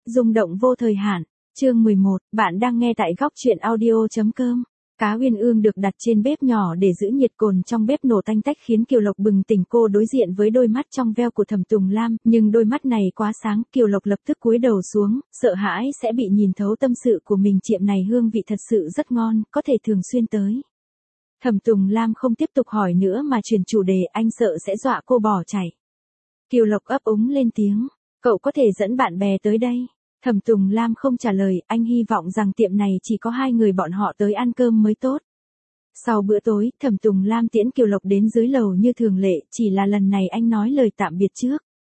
Rung động vô thời hạn. Chương 11, bạn đang nghe tại góc truyện audio.com. Cá uyên ương được đặt trên bếp nhỏ để giữ nhiệt, cồn trong bếp nổ tanh tách khiến Kiều Lộc bừng tỉnh. Cô đối diện với đôi mắt trong veo của Thẩm Tùng Lam, nhưng đôi mắt này quá sáng, Kiều Lộc lập tức cúi đầu xuống, sợ hãi sẽ bị nhìn thấu tâm sự của mình. Tiệm này hương vị thật sự rất ngon, có thể thường xuyên tới. Thẩm Tùng Lam không tiếp tục hỏi nữa mà chuyển chủ đề, anh sợ sẽ dọa cô bỏ chạy. Kiều Lộc ấp úng lên tiếng, cậu có thể dẫn bạn bè tới đây. Thẩm Tùng Lam không trả lời, anh hy vọng rằng tiệm này chỉ có hai người bọn họ tới ăn cơm mới tốt. Sau bữa tối, Thẩm Tùng Lam tiễn Kiều Lộc đến dưới lầu như thường lệ, chỉ là lần này anh nói lời tạm biệt trước.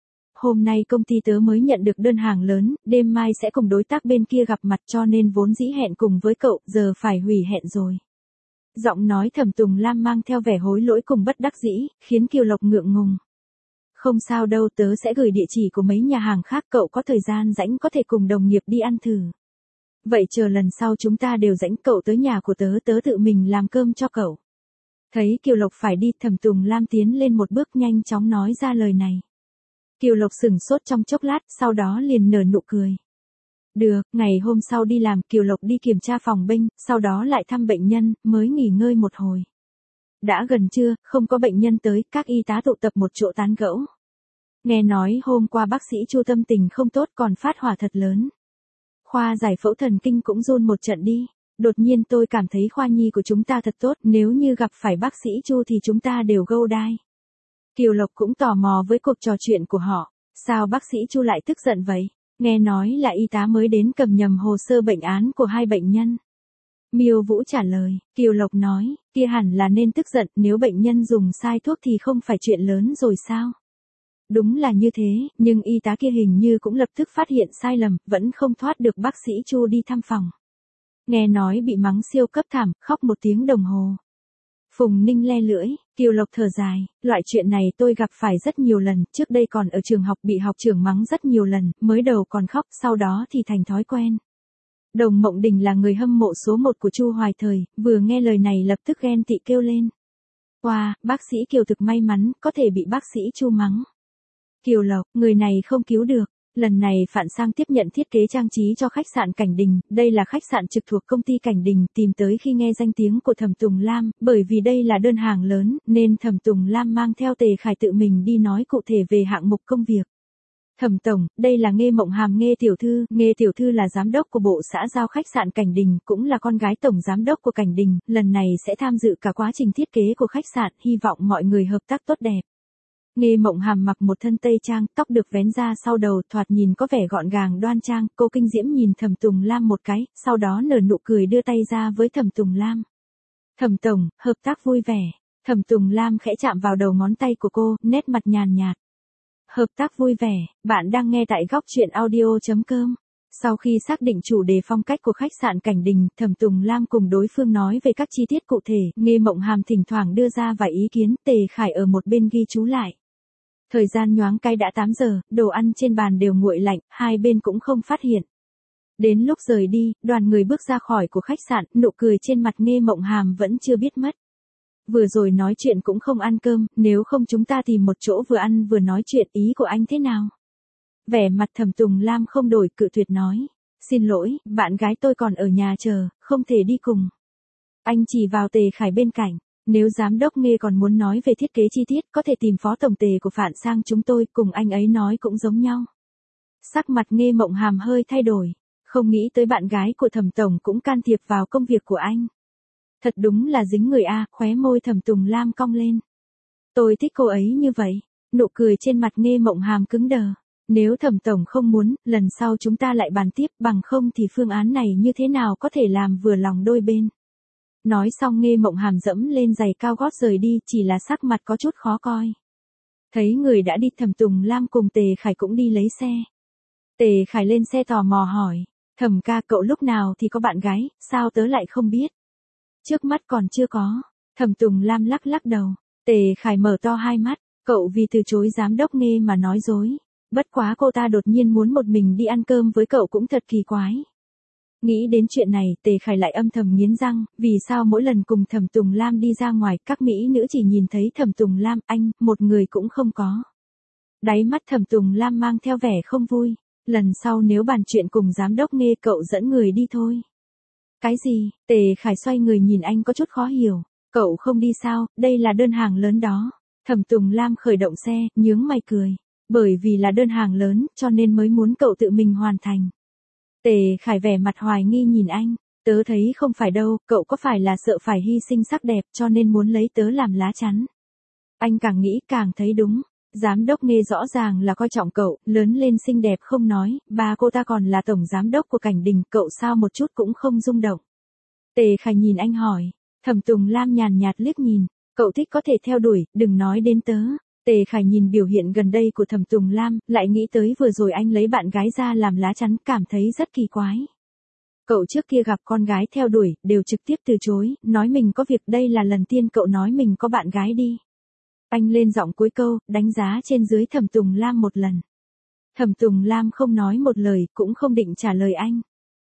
Hôm nay công ty tớ mới nhận được đơn hàng lớn, đêm mai sẽ cùng đối tác bên kia gặp mặt, cho nên vốn dĩ hẹn cùng với cậu, giờ phải hủy hẹn rồi. Giọng nói Thẩm Tùng Lam mang theo vẻ hối lỗi cùng bất đắc dĩ, khiến Kiều Lộc ngượng ngùng. Không sao đâu, tớ sẽ gửi địa chỉ của mấy nhà hàng khác, cậu có thời gian rảnh có thể cùng đồng nghiệp đi ăn thử. Vậy chờ lần sau chúng ta đều rảnh, cậu tới nhà của tớ, tớ tự mình làm cơm cho cậu. Thấy Kiều Lộc phải đi, Thẩm Tùng Lam tiến lên một bước nhanh chóng nói ra lời này. Kiều Lộc sửng sốt trong chốc lát, sau đó liền nở nụ cười. Được, ngày hôm sau đi làm, Kiều Lộc đi kiểm tra phòng bệnh, sau đó lại thăm bệnh nhân, mới nghỉ ngơi một hồi. Đã gần trưa, không có bệnh nhân tới, các y tá tụ tập một chỗ tán gẫu. Nghe nói hôm qua bác sĩ Chu tâm tình không tốt, còn phát hỏa thật lớn. Khoa giải phẫu thần kinh cũng run một trận đi. Đột nhiên tôi cảm thấy khoa nhi của chúng ta thật tốt, nếu như gặp phải bác sĩ Chu thì chúng ta đều go die. Kiều Lộc cũng tò mò với cuộc trò chuyện của họ. Sao bác sĩ Chu lại tức giận vậy? Nghe nói là y tá mới đến cầm nhầm hồ sơ bệnh án của hai bệnh nhân. Miêu Vũ trả lời, Kiều Lộc nói, kia hẳn là nên tức giận, nếu bệnh nhân dùng sai thuốc thì không phải chuyện lớn rồi sao? Đúng là như thế, nhưng y tá kia hình như cũng lập tức phát hiện sai lầm, vẫn không thoát được bác sĩ Chu đi thăm phòng. Nghe nói bị mắng siêu cấp thảm, khóc 1 tiếng đồng hồ. Phùng Ninh le lưỡi, Kiều Lộc thở dài, loại chuyện này tôi gặp phải rất nhiều lần, trước đây còn ở trường học bị học trưởng mắng rất nhiều lần, mới đầu còn khóc, sau đó thì thành thói quen. Đồng Mộng Đình là người hâm mộ số 1 của Chu Hoài Thời, vừa nghe lời này lập tức ghen tị kêu lên. Wow, bác sĩ Kiều thực may mắn, có thể bị bác sĩ Chu mắng. Kiều Lộc, người này không cứu được. Lần này Phạn Sang tiếp nhận thiết kế trang trí cho khách sạn Cảnh Đình, đây là khách sạn trực thuộc công ty Cảnh Đình, tìm tới khi nghe danh tiếng của Thẩm Tùng Lam, bởi vì đây là đơn hàng lớn, nên Thẩm Tùng Lam mang theo Tề Khải tự mình đi nói cụ thể về hạng mục công việc. Thẩm tổng, đây là Nghê Mộng Hàm Nghê tiểu thư là giám đốc của bộ xã giao khách sạn Cảnh Đình, cũng là con gái tổng giám đốc của Cảnh Đình, lần này sẽ tham dự cả quá trình thiết kế của khách sạn, hy vọng mọi người hợp tác tốt đẹp. Nghê Mộng Hàm mặc một thân tây trang, tóc được vén ra sau đầu, thoạt nhìn có vẻ gọn gàng đoan trang, cô kinh diễm nhìn Thẩm Tùng Lam một cái, sau đó nở nụ cười đưa tay ra với Thẩm Tùng Lam. Thẩm tổng, hợp tác vui vẻ. Thẩm Tùng Lam khẽ chạm vào đầu ngón tay của cô, nét mặt nhàn nhạt. Hợp tác vui vẻ, bạn đang nghe tại góc truyện audio.com. Sau khi xác định chủ đề phong cách của khách sạn Cảnh Đình, Thẩm Tùng Lam cùng đối phương nói về các chi tiết cụ thể, Nghê Mộng Hàm thỉnh thoảng đưa ra vài ý kiến, Tề Khải ở một bên ghi chú lại. Thời gian nhoáng cái đã 8 giờ, đồ ăn trên bàn đều nguội lạnh, hai bên cũng không phát hiện. Đến lúc rời đi, đoàn người bước ra khỏi của khách sạn, nụ cười trên mặt Nghê Mộng Hàm vẫn chưa biết mất. Vừa rồi nói chuyện cũng không ăn cơm, nếu không chúng ta tìm một chỗ vừa ăn vừa nói chuyện, ý của anh thế nào? Vẻ mặt Thẩm Tùng Lam không đổi, cự tuyệt nói. Xin lỗi, bạn gái tôi còn ở nhà chờ, không thể đi cùng. Anh chỉ vào Tề Khải bên cạnh. Nếu giám đốc Nghê còn muốn nói về thiết kế chi tiết, có thể tìm phó tổng Tề của Phạn Sang chúng tôi, cùng anh ấy nói cũng giống nhau. Sắc mặt Nghê Mộng Hàm hơi thay đổi. Không nghĩ tới bạn gái của Thẩm tổng cũng can thiệp vào công việc của anh. Thật đúng là dính người a, khóe môi Thẩm Tùng Lam cong lên. Tôi thích cô ấy như vậy. Nụ cười trên mặt Nghê Mộng Hàm cứng đờ. Nếu Thẩm tổng không muốn, lần sau chúng ta lại bàn tiếp, bằng không thì phương án này như thế nào có thể làm vừa lòng đôi bên. Nói xong Nghê Mộng Hàm dẫm lên giày cao gót rời đi, chỉ là sắc mặt có chút khó coi. Thấy người đã đi, Thẩm Tùng Lam cùng Tề Khải cũng đi lấy xe. Tề Khải lên xe tò mò hỏi, Thẩm ca, cậu lúc nào thì có bạn gái, sao tớ lại không biết? Trước mắt còn chưa có. Thẩm Tùng Lam lắc lắc đầu. Tề Khải mở to hai mắt, cậu vì từ chối giám đốc Nghê mà nói dối. Bất quá cô ta đột nhiên muốn một mình đi ăn cơm với cậu cũng thật kỳ quái. Nghĩ đến chuyện này, Tề Khải lại âm thầm nghiến răng, vì sao mỗi lần cùng Thẩm Tùng Lam đi ra ngoài, các mỹ nữ chỉ nhìn thấy Thẩm Tùng Lam, anh, một người cũng không có. Đáy mắt Thẩm Tùng Lam mang theo vẻ không vui. lần sau nếu bàn chuyện cùng giám đốc Nghe cậu dẫn người đi thôi. Cái gì? Tề Khải xoay người nhìn anh có chút khó hiểu. Cậu không đi sao, đây là đơn hàng lớn đó. Thẩm Tùng Lam khởi động xe, nhướng mày cười. Bởi vì là đơn hàng lớn, cho nên mới muốn cậu tự mình hoàn thành. Tề Khải vẻ mặt hoài nghi nhìn anh. Tớ thấy không phải đâu, cậu có phải là sợ phải hy sinh sắc đẹp cho nên muốn lấy tớ làm lá chắn. Anh càng nghĩ càng thấy đúng. Giám đốc Nghe rõ ràng là coi trọng cậu, lớn lên xinh đẹp không nói, bà cô ta còn là tổng giám đốc của Cảnh Đình, cậu sao một chút cũng không rung động. Tề Khải nhìn anh hỏi. Thẩm Tùng Lam nhàn nhạt liếc nhìn. Cậu thích có thể theo đuổi, đừng nói đến tớ. Tề Khải nhìn biểu hiện gần đây của Thẩm Tùng Lam, lại nghĩ tới vừa rồi anh lấy bạn gái ra làm lá chắn, cảm thấy rất kỳ quái. Cậu trước kia gặp con gái theo đuổi, đều trực tiếp từ chối, nói mình có việc, đây là lần tiên cậu nói mình có bạn gái đi. Anh lên giọng cuối câu, đánh giá trên dưới Thẩm Tùng Lam một lần. Thẩm Tùng Lam không nói một lời, cũng không định trả lời anh.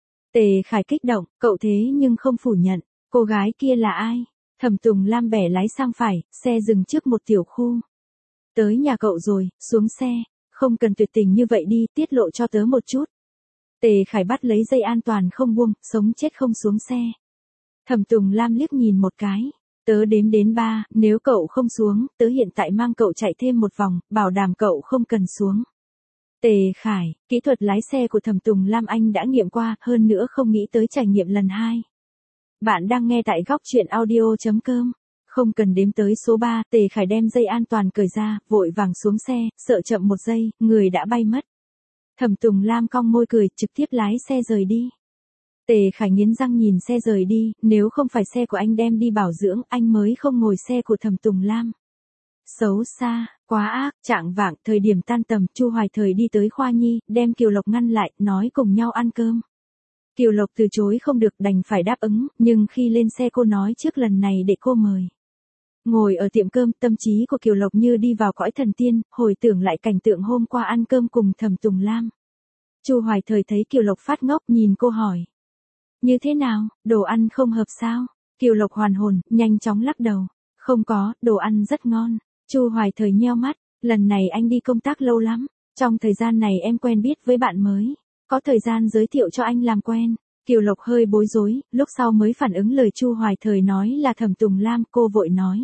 Tề Khải kích động, cậu thế nhưng không phủ nhận, cô gái kia là ai? Thẩm Tùng Lam bẻ lái sang phải, xe dừng trước một tiểu khu. Tới nhà cậu rồi, xuống xe, không cần tuyệt tình như vậy đi, tiết lộ cho tớ một chút. Tề Khải bắt lấy dây an toàn không buông, sống chết không xuống xe. Thẩm Tùng Lam liếc nhìn một cái. Tớ đếm đến 3, nếu cậu không xuống, tớ hiện tại mang cậu chạy thêm một vòng, bảo đảm cậu không cần xuống. Tề Khải, kỹ thuật lái xe của Thẩm Tùng Lam anh đã nghiệm qua, hơn nữa không nghĩ tới trải nghiệm lần 2. Bạn đang nghe tại góc chuyện audio.com. Không cần đếm tới số 3, Tề Khải đem dây an toàn cởi ra, vội vàng xuống xe, sợ chậm một giây, người đã bay mất. Thẩm Tùng Lam cong môi cười, trực tiếp lái xe rời đi. Tề Khải nghiến răng nhìn xe rời đi, nếu không phải xe của anh đem đi bảo dưỡng, anh mới không ngồi xe của Thẩm Tùng Lam. Xấu xa, quá ác, trạng vạng, thời điểm tan tầm, Chu Hoài Thời đi tới khoa nhi, đem Kiều Lộc ngăn lại, nói cùng nhau ăn cơm. Kiều Lộc từ chối không được, đành phải đáp ứng, nhưng khi lên xe cô nói trước lần này để cô mời. Ngồi ở tiệm cơm, tâm trí của Kiều Lộc như đi vào cõi thần tiên, hồi tưởng lại cảnh tượng hôm qua ăn cơm cùng Thẩm Tùng Lam. Chu Hoài Thời thấy Kiều Lộc phát ngốc, nhìn cô hỏi. Như thế nào, đồ ăn không hợp sao? Kiều Lộc hoàn hồn, nhanh chóng lắc đầu. Không có, đồ ăn rất ngon. Chu Hoài Thời nheo mắt, lần này anh đi công tác lâu lắm. Trong thời gian này em quen biết với bạn mới. Có thời gian giới thiệu cho anh làm quen. Kiều Lộc hơi bối rối, lúc sau mới phản ứng lời Chu Hoài Thời nói là Thẩm Tùng Lam, cô vội nói.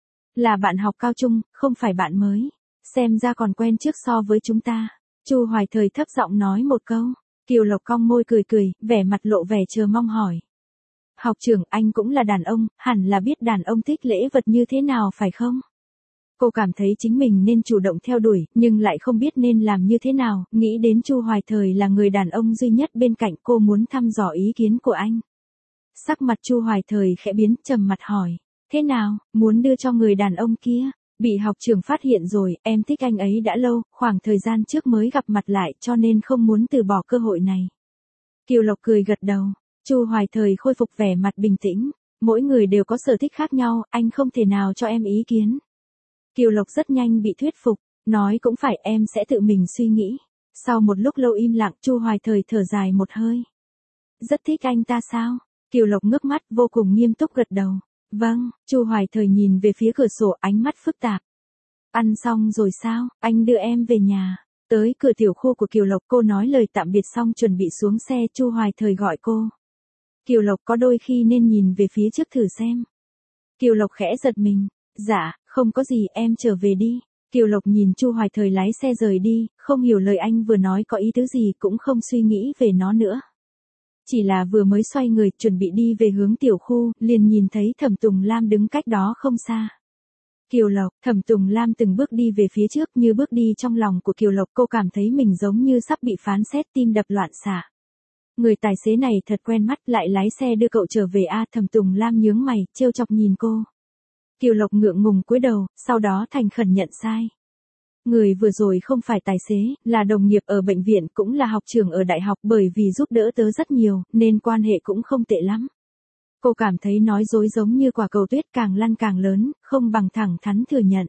Là bạn học cao trung, không phải bạn mới. Xem ra còn quen trước so với chúng ta. Chu Hoài Thời thấp giọng nói một câu. Kiều Lộc cong môi cười cười, vẻ mặt lộ vẻ chờ mong hỏi. Học trưởng, anh cũng là đàn ông, hẳn là biết đàn ông thích lễ vật như thế nào phải không? Cô cảm thấy chính mình nên chủ động theo đuổi, nhưng lại không biết nên làm như thế nào, nghĩ đến Chu Hoài Thời là người đàn ông duy nhất bên cạnh, cô muốn thăm dò ý kiến của anh. Sắc mặt Chu Hoài Thời khẽ biến, trầm mặt hỏi. Thế nào, muốn đưa cho người đàn ông kia? Bị học trưởng phát hiện rồi, em thích anh ấy đã lâu, khoảng thời gian trước mới gặp mặt lại cho nên không muốn từ bỏ cơ hội này. Kiều Lộc cười gật đầu, Chu Hoài Thời khôi phục vẻ mặt bình tĩnh, mỗi người đều có sở thích khác nhau, anh không thể nào cho em ý kiến. Kiều Lộc rất nhanh bị thuyết phục, nói cũng phải, em sẽ tự mình suy nghĩ. Sau một lúc lâu im lặng, Chu Hoài Thời thở dài một hơi. Rất thích anh ta sao? Kiều Lộc ngước mắt, vô cùng nghiêm túc gật đầu. Vâng, Chu Hoài Thời nhìn về phía cửa sổ, ánh mắt phức tạp. Ăn xong rồi sao, anh đưa em về nhà. Tới cửa tiểu khu của Kiều Lộc, cô nói lời tạm biệt xong chuẩn bị xuống xe, Chu Hoài Thời gọi cô. Kiều Lộc có đôi khi nên nhìn về phía trước thử xem. Kiều Lộc khẽ giật mình. Dạ, không có gì, em trở về đi. Kiều Lộc nhìn Chu Hoài Thời lái xe rời đi, không hiểu lời anh vừa nói có ý tứ gì, cũng không suy nghĩ về nó nữa. Chỉ là vừa mới xoay người, chuẩn bị đi về hướng tiểu khu, liền nhìn thấy Thẩm Tùng Lam đứng cách đó không xa. Kiều Lộc, Thẩm Tùng Lam từng bước đi về phía trước, như bước đi trong lòng của Kiều Lộc, cô cảm thấy mình giống như sắp bị phán xét, tim đập loạn xạ. Người tài xế này thật quen mắt, lại lái xe đưa cậu trở về a. Thẩm Tùng Lam nhướng mày, trêu chọc nhìn cô. Kiều Lộc ngượng ngùng cúi đầu, sau đó thành khẩn nhận sai. Người vừa rồi không phải tài xế, là đồng nghiệp ở bệnh viện, cũng là học trưởng ở đại học, bởi vì giúp đỡ tớ rất nhiều, nên quan hệ cũng không tệ lắm. Cô cảm thấy nói dối giống như quả cầu tuyết, càng lăn càng lớn, không bằng thẳng thắn thừa nhận.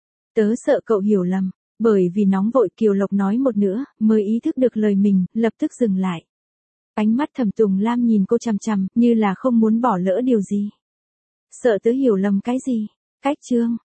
Tớ sợ cậu hiểu lầm, bởi vì nóng vội. Kiều Lộc nói một nữa, mới ý thức được lời mình, lập tức dừng lại. Ánh mắt Thẩm Tùng Lam nhìn cô chằm chằm, như là không muốn bỏ lỡ điều gì. Sợ tớ hiểu lầm cái gì? Cách chương.